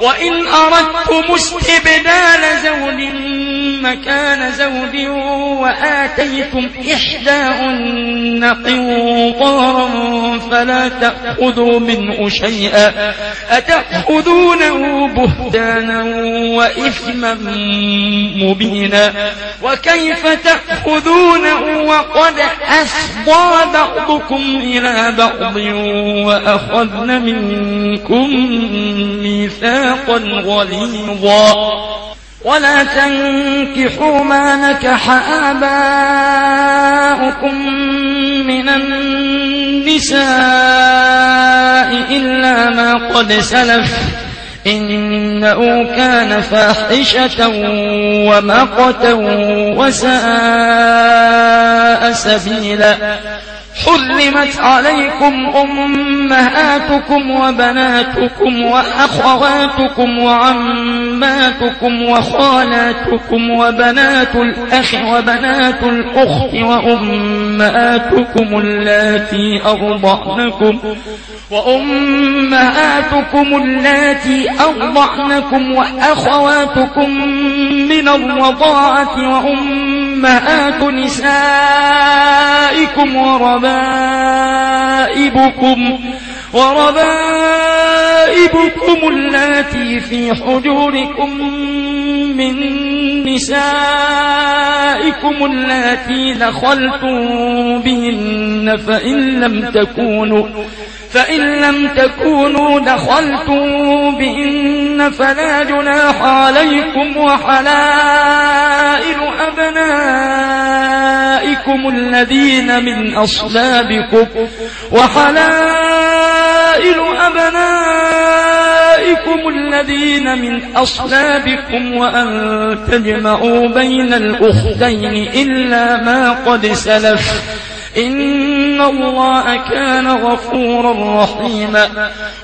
وإن أردتم استبدال زوج مكان زوج وآتيتم إحداهن قنطارا فلا تأخذوا منه شيئا أتأخذونه بهتانا وإثما مبينا وكيف تأخذونه وقد أفضى بعضكم إلى بعض وأخذن منكم ميثاقا غليظا ولا تنكحوا ما نكح آباؤكم من النساء إلا ما قد سلف إنه كان فاحشة ومقتا وساء سبيلا حرمت عليكم أمهاتكم وبناتكم وأخواتكم وعماتكم وخالاتكم وبنات الأخ وبنات الأخت وأمهاتكم اللاتي أرضعنكم وأخواتكم من الرضاعة وأمهات نسائكم وربائبكم اللاتي في حجوركم من نسائكم اللاتي دخلتم بهن فإن لم تكونوا دخلتم بهن فلا جناح عليكم وحلائل أبنائكم الذين من أصلابكم وأن تجمعوا بين الأختين إلا ما قد سلف إن الله كان غفورا رحيما